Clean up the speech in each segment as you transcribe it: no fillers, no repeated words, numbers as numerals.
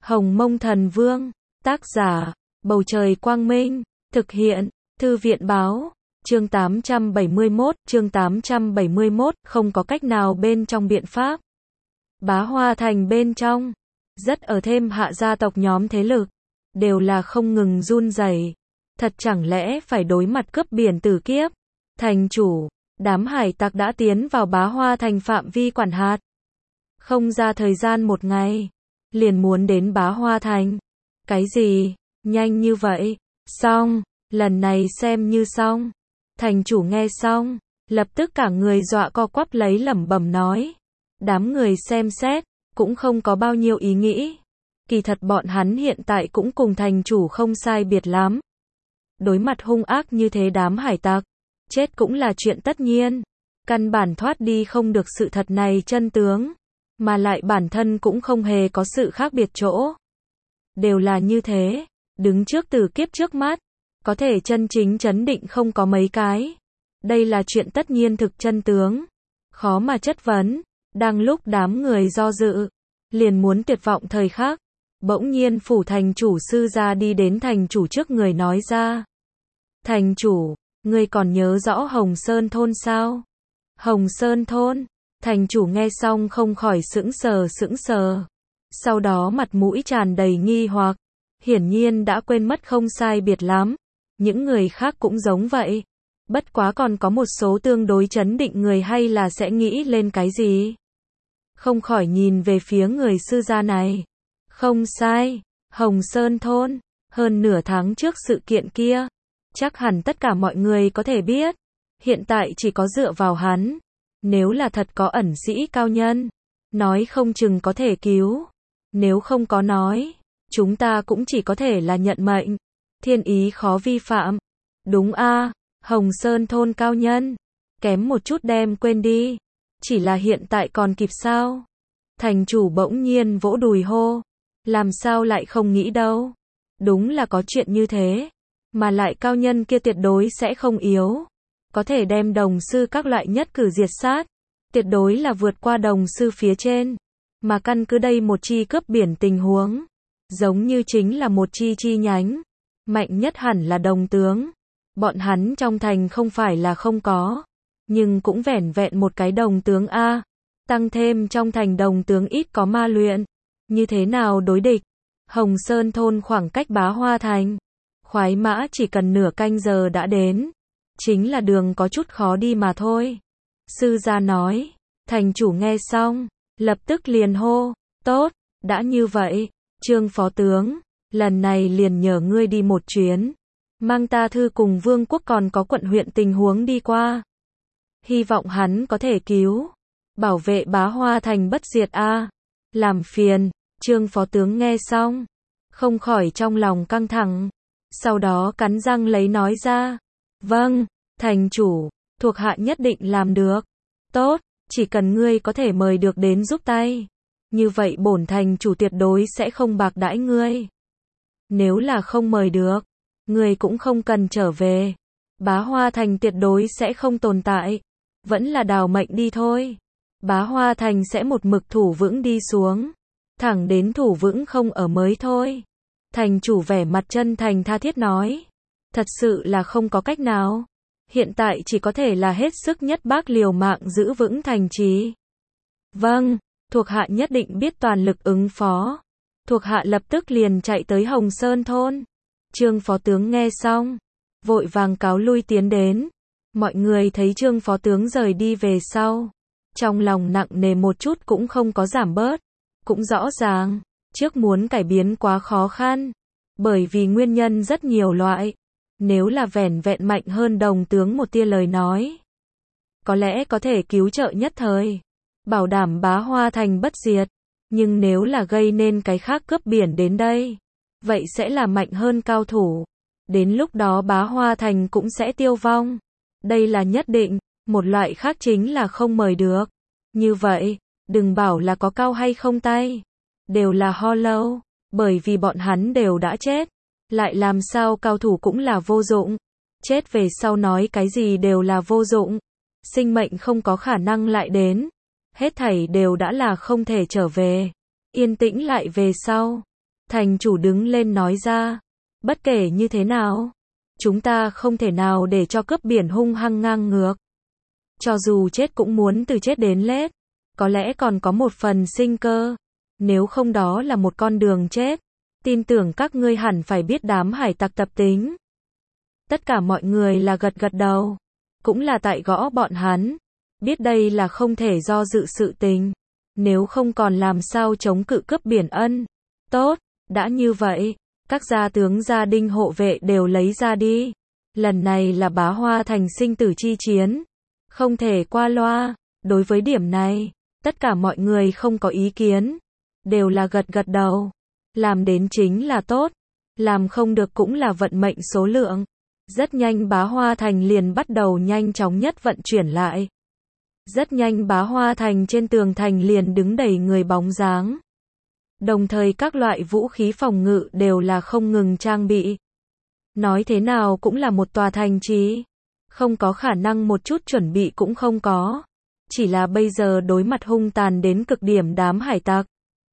Hồng Mông Thần Vương, tác giả, Bầu Trời Quang Minh, thực hiện, Thư viện Báo, chương 871, không có cách nào bên trong biện pháp. Bá Hoa Thành bên trong, rất ở thêm hạ gia tộc nhóm thế lực, đều là không ngừng run rẩy. Thật chẳng lẽ phải đối mặt cướp biển tử kiếp? Thành chủ, đám hải tặc đã tiến vào Bá Hoa Thành phạm vi quản hạt. Không ra thời gian một ngày, liền muốn đến Bá Hoa Thành. Cái gì? Nhanh như vậy? Xong, lần này xem như xong. Thành chủ nghe xong, lập tức cả người dọa co quắp lấy lẩm bẩm nói. Đám người xem xét, cũng không có bao nhiêu ý nghĩ. Kỳ thật bọn hắn hiện tại cũng cùng thành chủ không sai biệt lắm. Đối mặt hung ác như thế đám hải tặc, chết cũng là chuyện tất nhiên. Căn bản thoát đi không được sự thật này chân tướng, mà lại bản thân cũng không hề có sự khác biệt chỗ. Đều là như thế, đứng trước tử kiếp trước mắt, có thể chân chính chấn định không có mấy cái. Đây là chuyện tất nhiên thực chân tướng, khó mà chất vấn. Đang lúc đám người do dự, liền muốn tuyệt vọng thời khắc, bỗng nhiên phủ thành chủ sư ra đi đến thành chủ trước người nói ra. Thành chủ, ngươi còn nhớ rõ Hồng Sơn Thôn sao? Hồng Sơn Thôn, thành chủ nghe xong không khỏi sững sờ. Sau đó mặt mũi tràn đầy nghi hoặc, hiển nhiên đã quên mất không sai biệt lắm. Những người khác cũng giống vậy. Bất quá còn có một số tương đối chấn định người hay là sẽ nghĩ lên cái gì? Không khỏi nhìn về phía người sư gia này. Không sai, Hồng Sơn Thôn, hơn nửa tháng trước sự kiện kia, chắc hẳn tất cả mọi người có thể biết. Hiện tại chỉ có dựa vào hắn, nếu là thật có ẩn sĩ cao nhân, nói không chừng có thể cứu. Nếu không có nói, chúng ta cũng chỉ có thể là nhận mệnh. Thiên ý khó vi phạm. Đúng a, Hồng Sơn Thôn cao nhân, kém một chút đem quên đi. Chỉ là hiện tại còn kịp sao? Thành chủ bỗng nhiên vỗ đùi hô. Làm sao lại không nghĩ đâu? Đúng là có chuyện như thế. Mà lại cao nhân kia tuyệt đối sẽ không yếu. Có thể đem đồng sư các loại nhất cử diệt sát. Tuyệt đối là vượt qua đồng sư phía trên. Mà căn cứ đây một chi cướp biển tình huống, giống như chính là một chi nhánh. Mạnh nhất hẳn là đồng tướng. Bọn hắn trong thành không phải là không có, nhưng cũng vẻn vẹn một cái đồng tướng a. Tăng thêm trong thành đồng tướng ít có ma luyện, như thế nào đối địch? Hồng Sơn Thôn khoảng cách Bá Hoa Thành, khoái mã chỉ cần nửa canh giờ đã đến, chính là đường có chút khó đi mà thôi. Sư gia nói. Thành chủ nghe xong, lập tức liền hô. Tốt, đã như vậy, Trương phó tướng, lần này liền nhờ ngươi đi một chuyến, mang ta thư cùng vương quốc còn có quận huyện tình huống đi qua. Hy vọng hắn có thể cứu, bảo vệ Bá Hoa Thành bất diệt a. Làm phiền. Trương phó tướng nghe xong, không khỏi trong lòng căng thẳng. Sau đó cắn răng lấy nói ra. Vâng, thành chủ, thuộc hạ nhất định làm được. Tốt, chỉ cần ngươi có thể mời được đến giúp tay, như vậy bổn thành chủ tuyệt đối sẽ không bạc đãi ngươi. Nếu là không mời được, ngươi cũng không cần trở về. Bá Hoa Thành tuyệt đối sẽ không tồn tại. Vẫn là đào mệnh đi thôi. Bá Hoa Thành sẽ một mực thủ vững đi xuống, thẳng đến thủ vững không ở mới thôi. Thành chủ vẻ mặt chân thành tha thiết nói. Thật sự là không có cách nào. Hiện tại chỉ có thể là hết sức nhất bác liều mạng giữ vững thành trì. Vâng, thuộc hạ nhất định biết toàn lực ứng phó. Thuộc hạ lập tức liền chạy tới Hồng Sơn Thôn. Trương phó tướng nghe xong, vội vàng cáo lui tiến đến. Mọi người thấy Trương phó tướng rời đi về sau, trong lòng nặng nề một chút cũng không có giảm bớt. Cũng rõ ràng, trước muốn cải biến quá khó khăn, bởi vì nguyên nhân rất nhiều loại. Nếu là vẻn vẹn mạnh hơn đồng tướng một tia lời nói, có lẽ có thể cứu trợ nhất thời, bảo đảm Bá Hoa Thành bất diệt. Nhưng nếu là gây nên cái khác cướp biển đến đây, vậy sẽ là mạnh hơn cao thủ. Đến lúc đó Bá Hoa Thành cũng sẽ tiêu vong. Đây là nhất định. Một loại khác chính là không mời được. Như vậy, đừng bảo là có cao hay không tay, đều là ho lâu, bởi vì bọn hắn đều đã chết. Lại làm sao cao thủ cũng là vô dụng. Chết về sau nói cái gì đều là vô dụng. Sinh mệnh không có khả năng lại đến. Hết thảy đều đã là không thể trở về. Yên tĩnh lại về sau, Thành chủ đứng lên nói ra, bất kể như thế nào, chúng ta không thể nào để cho cướp biển hung hăng ngang ngược. Cho dù chết cũng muốn từ chết đến lết, có lẽ còn có một phần sinh cơ, nếu không đó là một con đường chết. Tin tưởng các ngươi hẳn phải biết đám hải tặc tập tính. Tất cả mọi người là gật gật đầu, cũng là tại gõ bọn hắn, biết đây là không thể do dự sự tình, nếu không còn làm sao chống cự cướp biển ân. Tốt, đã như vậy, các gia tướng gia đình hộ vệ đều lấy ra đi. Lần này là Bá Hoa Thành sinh tử chi chiến, không thể qua loa. Đối với điểm này, tất cả mọi người không có ý kiến, đều là gật gật đầu. Làm đến chính là tốt, làm không được cũng là vận mệnh số lượng. Rất nhanh Bá Hoa Thành liền bắt đầu nhanh chóng nhất vận chuyển lại. Rất nhanh Bá Hoa Thành trên tường thành liền đứng đầy người bóng dáng. Đồng thời các loại vũ khí phòng ngự đều là không ngừng trang bị. Nói thế nào cũng là một tòa thành trì, không có khả năng một chút chuẩn bị cũng không có. Chỉ là bây giờ đối mặt hung tàn đến cực điểm đám hải tặc,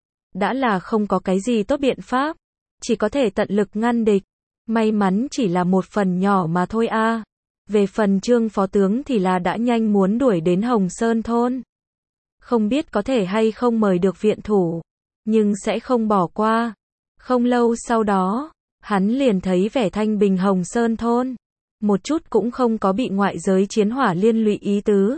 đã là không có cái gì tốt biện pháp, chỉ có thể tận lực ngăn địch. May mắn chỉ là một phần nhỏ mà thôi a. Về phần Trương phó tướng thì là đã nhanh muốn đuổi đến Hồng Sơn thôn. Không biết có thể hay không mời được viện thủ, nhưng sẽ không bỏ qua. Không lâu sau đó, hắn liền thấy vẻ thanh bình Hồng Sơn thôn, một chút cũng không có bị ngoại giới chiến hỏa liên lụy ý tứ.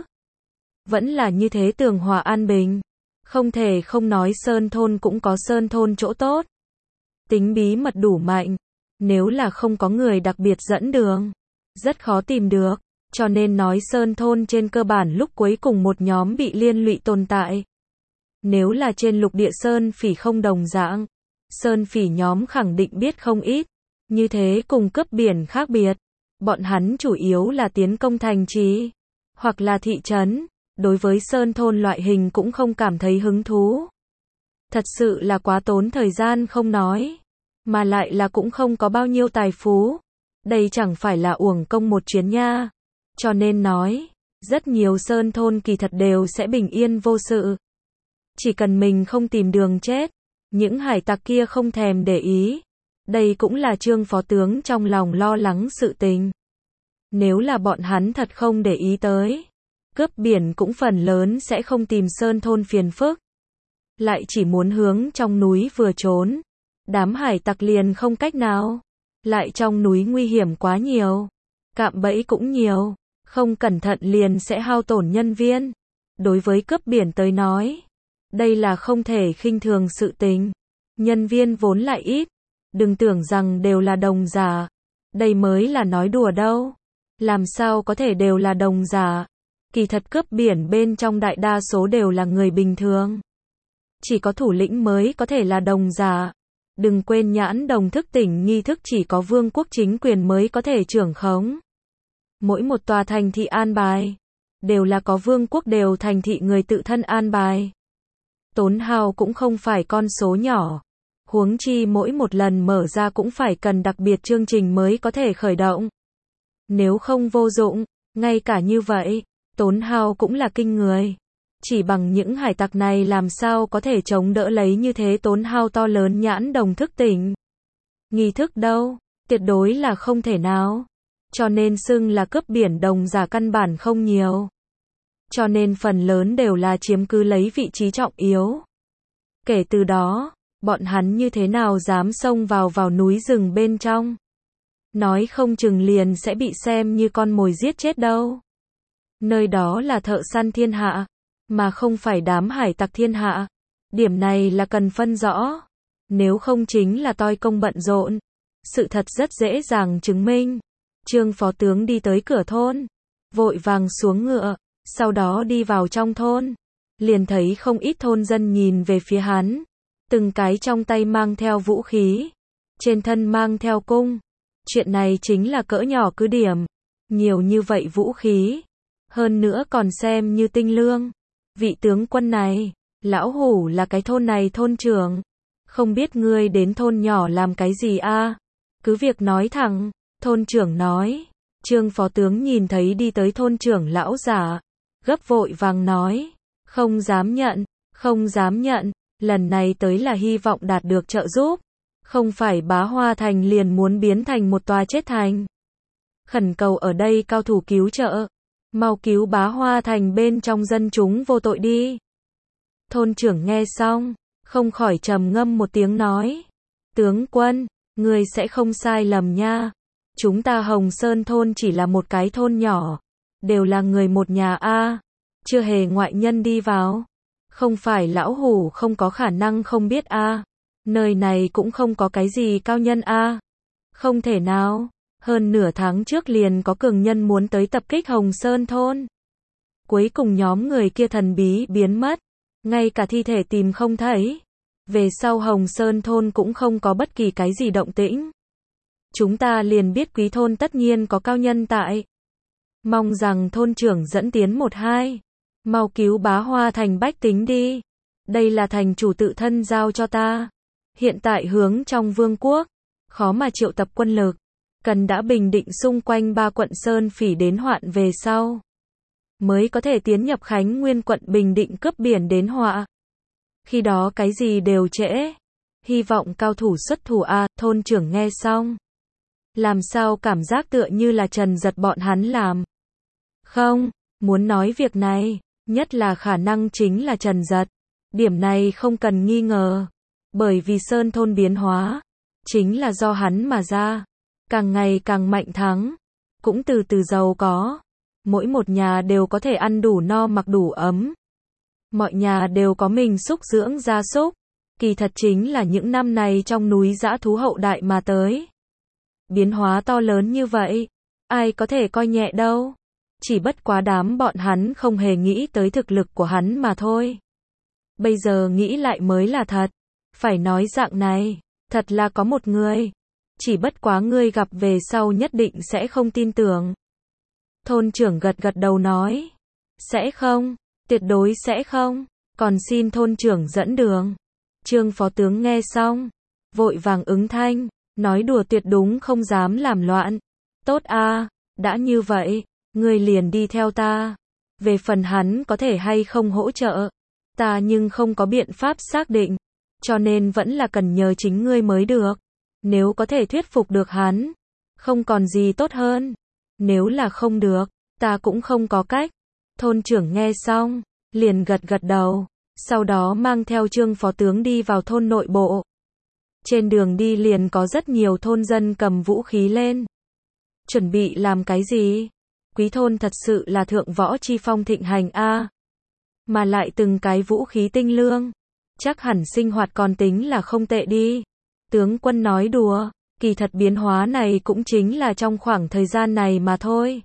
Vẫn là như thế tường hòa an bình. Không thể không nói Sơn thôn cũng có Sơn thôn chỗ tốt. Tính bí mật đủ mạnh, nếu là không có người đặc biệt dẫn đường, rất khó tìm được, cho nên nói Sơn thôn trên cơ bản lúc cuối cùng một nhóm bị liên lụy tồn tại. Nếu là trên lục địa Sơn Phỉ không đồng dạng, Sơn Phỉ nhóm khẳng định biết không ít, như thế cùng cướp biển khác biệt, bọn hắn chủ yếu là tiến công thành trì, hoặc là thị trấn, đối với Sơn thôn loại hình cũng không cảm thấy hứng thú. Thật sự là quá tốn thời gian không nói, mà lại là cũng không có bao nhiêu tài phú. Đây chẳng phải là uổng công một chuyến nha. Cho nên nói, rất nhiều Sơn thôn kỳ thật đều sẽ bình yên vô sự. Chỉ cần mình không tìm đường chết, những hải tặc kia không thèm để ý. Đây cũng là Trương phó tướng trong lòng lo lắng sự tình. Nếu là bọn hắn thật không để ý tới, cướp biển cũng phần lớn sẽ không tìm Sơn thôn phiền phức, lại chỉ muốn hướng trong núi vừa trốn. Đám hải tặc liền không cách nào, lại trong núi nguy hiểm quá nhiều, cạm bẫy cũng nhiều, không cẩn thận liền sẽ hao tổn nhân viên. Đối với cướp biển tới nói, đây là không thể khinh thường sự tình. Nhân viên vốn lại ít, đừng tưởng rằng đều là đồng giả, đây mới là nói đùa đâu. Làm sao có thể đều là đồng giả? Kỳ thật cướp biển bên trong đại đa số đều là người bình thường. Chỉ có thủ lĩnh mới có thể là đồng giả. Đừng quên nhãn đồng thức tỉnh nghi thức chỉ có vương quốc chính quyền mới có thể trưởng khống. Mỗi một tòa thành thị an bài, đều là có vương quốc đều thành thị người tự thân an bài. Tốn hao cũng không phải con số nhỏ. Huống chi mỗi một lần mở ra cũng phải cần đặc biệt chương trình mới có thể khởi động. Nếu không vô dụng, ngay cả như vậy, tốn hao cũng là kinh người. Chỉ bằng những hải tặc này làm sao có thể chống đỡ lấy như thế tốn hao to lớn nhãn đồng thức tỉnh. Nghi thức đâu, tuyệt đối là không thể nào. Cho nên xưng là cướp biển đồng giả căn bản không nhiều. Cho nên phần lớn đều là chiếm cứ lấy vị trí trọng yếu. Kể từ đó, bọn hắn như thế nào dám xông vào núi rừng bên trong. Nói không chừng liền sẽ bị xem như con mồi giết chết đâu. Nơi đó là thợ săn thiên hạ, mà không phải đám hải tặc thiên hạ. Điểm này là cần phân rõ. Nếu không chính là toi công bận rộn. Sự thật rất dễ dàng chứng minh. Trương phó tướng đi tới cửa thôn, vội vàng xuống ngựa, sau đó đi vào trong thôn. Liền thấy không ít thôn dân nhìn về phía hắn. Từng cái trong tay mang theo vũ khí, trên thân mang theo cung. Chuyện này chính là cỡ nhỏ cứ điểm. Nhiều như vậy vũ khí, hơn nữa còn xem như tinh lương. Vị tướng quân này, lão hủ là cái thôn này thôn trưởng. Không biết ngươi đến thôn nhỏ làm cái gì a? Cứ việc nói thẳng, thôn trưởng nói. Trương phó tướng nhìn thấy đi tới thôn trưởng lão giả, gấp vội vàng nói. Không dám nhận, không dám nhận, lần này tới là hy vọng đạt được trợ giúp. Không phải Bá Hoa Thành liền muốn biến thành một tòa chết thành. Khẩn cầu ở đây cao thủ cứu trợ. Mau cứu Bá Hoa Thành bên trong dân chúng vô tội đi. Thôn trưởng nghe xong, không khỏi trầm ngâm một tiếng nói. Tướng quân, người sẽ không sai lầm nha. Chúng ta Hồng Sơn thôn chỉ là một cái thôn nhỏ. Đều là người một nhà a, chưa hề ngoại nhân đi vào. Không phải lão hủ không có khả năng không biết a. Nơi này cũng không có cái gì cao nhân a. Không thể nào. Hơn nửa tháng trước liền có cường nhân muốn tới tập kích Hồng Sơn thôn. Cuối cùng nhóm người kia thần bí biến mất. Ngay cả thi thể tìm không thấy. Về sau Hồng Sơn thôn cũng không có bất kỳ cái gì động tĩnh. Chúng ta liền biết quý thôn tất nhiên có cao nhân tại. Mong rằng thôn trưởng dẫn tiến 1-2. Mau cứu Bá Hoa Thành bách tính đi. Đây là thành chủ tự thân giao cho ta. Hiện tại hướng trong vương quốc. Khó mà triệu tập quân lực. Cần đã bình định xung quanh 3 quận Sơn Phỉ đến Hoạn về sau. Mới có thể tiến nhập Khánh Nguyên quận Bình Định cướp biển đến Họa. Khi đó cái gì đều trễ. Hy vọng cao thủ xuất thủ a. Thôn trưởng nghe xong. Làm sao cảm giác tựa như là Trần Giật bọn hắn làm. Không, muốn nói việc này, nhất là khả năng chính là Trần Giật. Điểm này không cần nghi ngờ. Bởi vì Sơn thôn biến hóa, chính là do hắn mà ra. Càng ngày càng mạnh thắng, cũng từ từ giàu có. Mỗi một nhà đều có thể ăn đủ no mặc đủ ấm. Mọi nhà đều có mình súc dưỡng gia súc. Kỳ thật chính là những năm này trong núi dã thú hậu đại mà tới. Biến hóa to lớn như vậy, ai có thể coi nhẹ đâu. Chỉ bất quá đám bọn hắn không hề nghĩ tới thực lực của hắn mà thôi. Bây giờ nghĩ lại mới là thật. Phải nói dạng này, thật là có một người. Chỉ bất quá ngươi gặp về sau nhất định sẽ không tin tưởng. Thôn trưởng gật gật đầu nói. Sẽ không, tuyệt đối sẽ không. Còn xin thôn trưởng dẫn đường. Trương phó tướng nghe xong, vội vàng ứng thanh. Nói đùa tuyệt đúng không dám làm loạn. Tốt a, đã như vậy, ngươi liền đi theo ta. Về phần hắn có thể hay không hỗ trợ, ta nhưng không có biện pháp xác định. Cho nên vẫn là cần nhờ chính ngươi mới được. Nếu có thể thuyết phục được hắn, không còn gì tốt hơn. Nếu là không được, ta cũng không có cách. Thôn trưởng nghe xong, liền gật gật đầu. Sau đó mang theo Trương phó tướng đi vào thôn nội bộ. Trên đường đi liền có rất nhiều thôn dân cầm vũ khí lên. Chuẩn bị làm cái gì? Quý thôn thật sự là thượng võ chi phong thịnh hành a. Mà lại từng cái vũ khí tinh lương. Chắc hẳn sinh hoạt còn tính là không tệ đi. Tướng quân nói đùa, kỳ thật biến hóa này cũng chính là trong khoảng thời gian này mà thôi.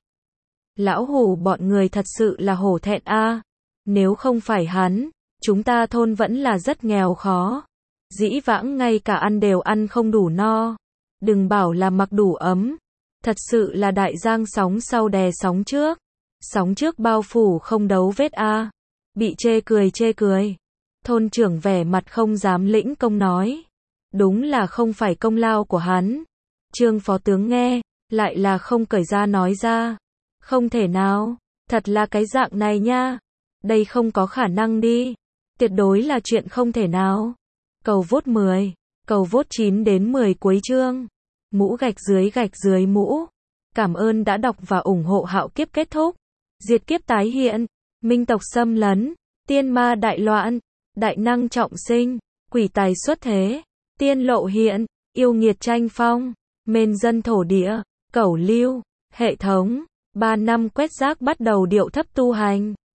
Lão hủ bọn người thật sự là hổ thẹn a. Nếu không phải hắn, chúng ta thôn vẫn là rất nghèo khó. Dĩ vãng ngay cả ăn đều ăn không đủ no. Đừng bảo là mặc đủ ấm. Thật sự là đại giang sóng sau đè sóng trước. Sóng trước bao phủ không đấu vết a. Bị chê cười. Thôn trưởng vẻ mặt không dám lĩnh công nói. Đúng là không phải công lao của hắn. Trương phó tướng nghe, lại là không cởi ra nói ra. Không thể nào, thật là cái dạng này nha. Đây không có khả năng đi. Tuyệt đối là chuyện không thể nào. Cầu vote 10, cầu vote 9 đến 10 cuối chương. Mũ gạch dưới mũ. Cảm ơn đã đọc và ủng hộ Hạo Kiếp kết thúc. Diệt kiếp tái hiện, minh tộc xâm lấn, tiên ma đại loạn, đại năng trọng sinh, quỷ tài xuất thế, tiên lộ hiện, yêu nghiệt tranh phong, mên dân thổ địa, cẩu lưu, hệ thống, 3 năm quét rác bắt đầu điệu thấp tu hành.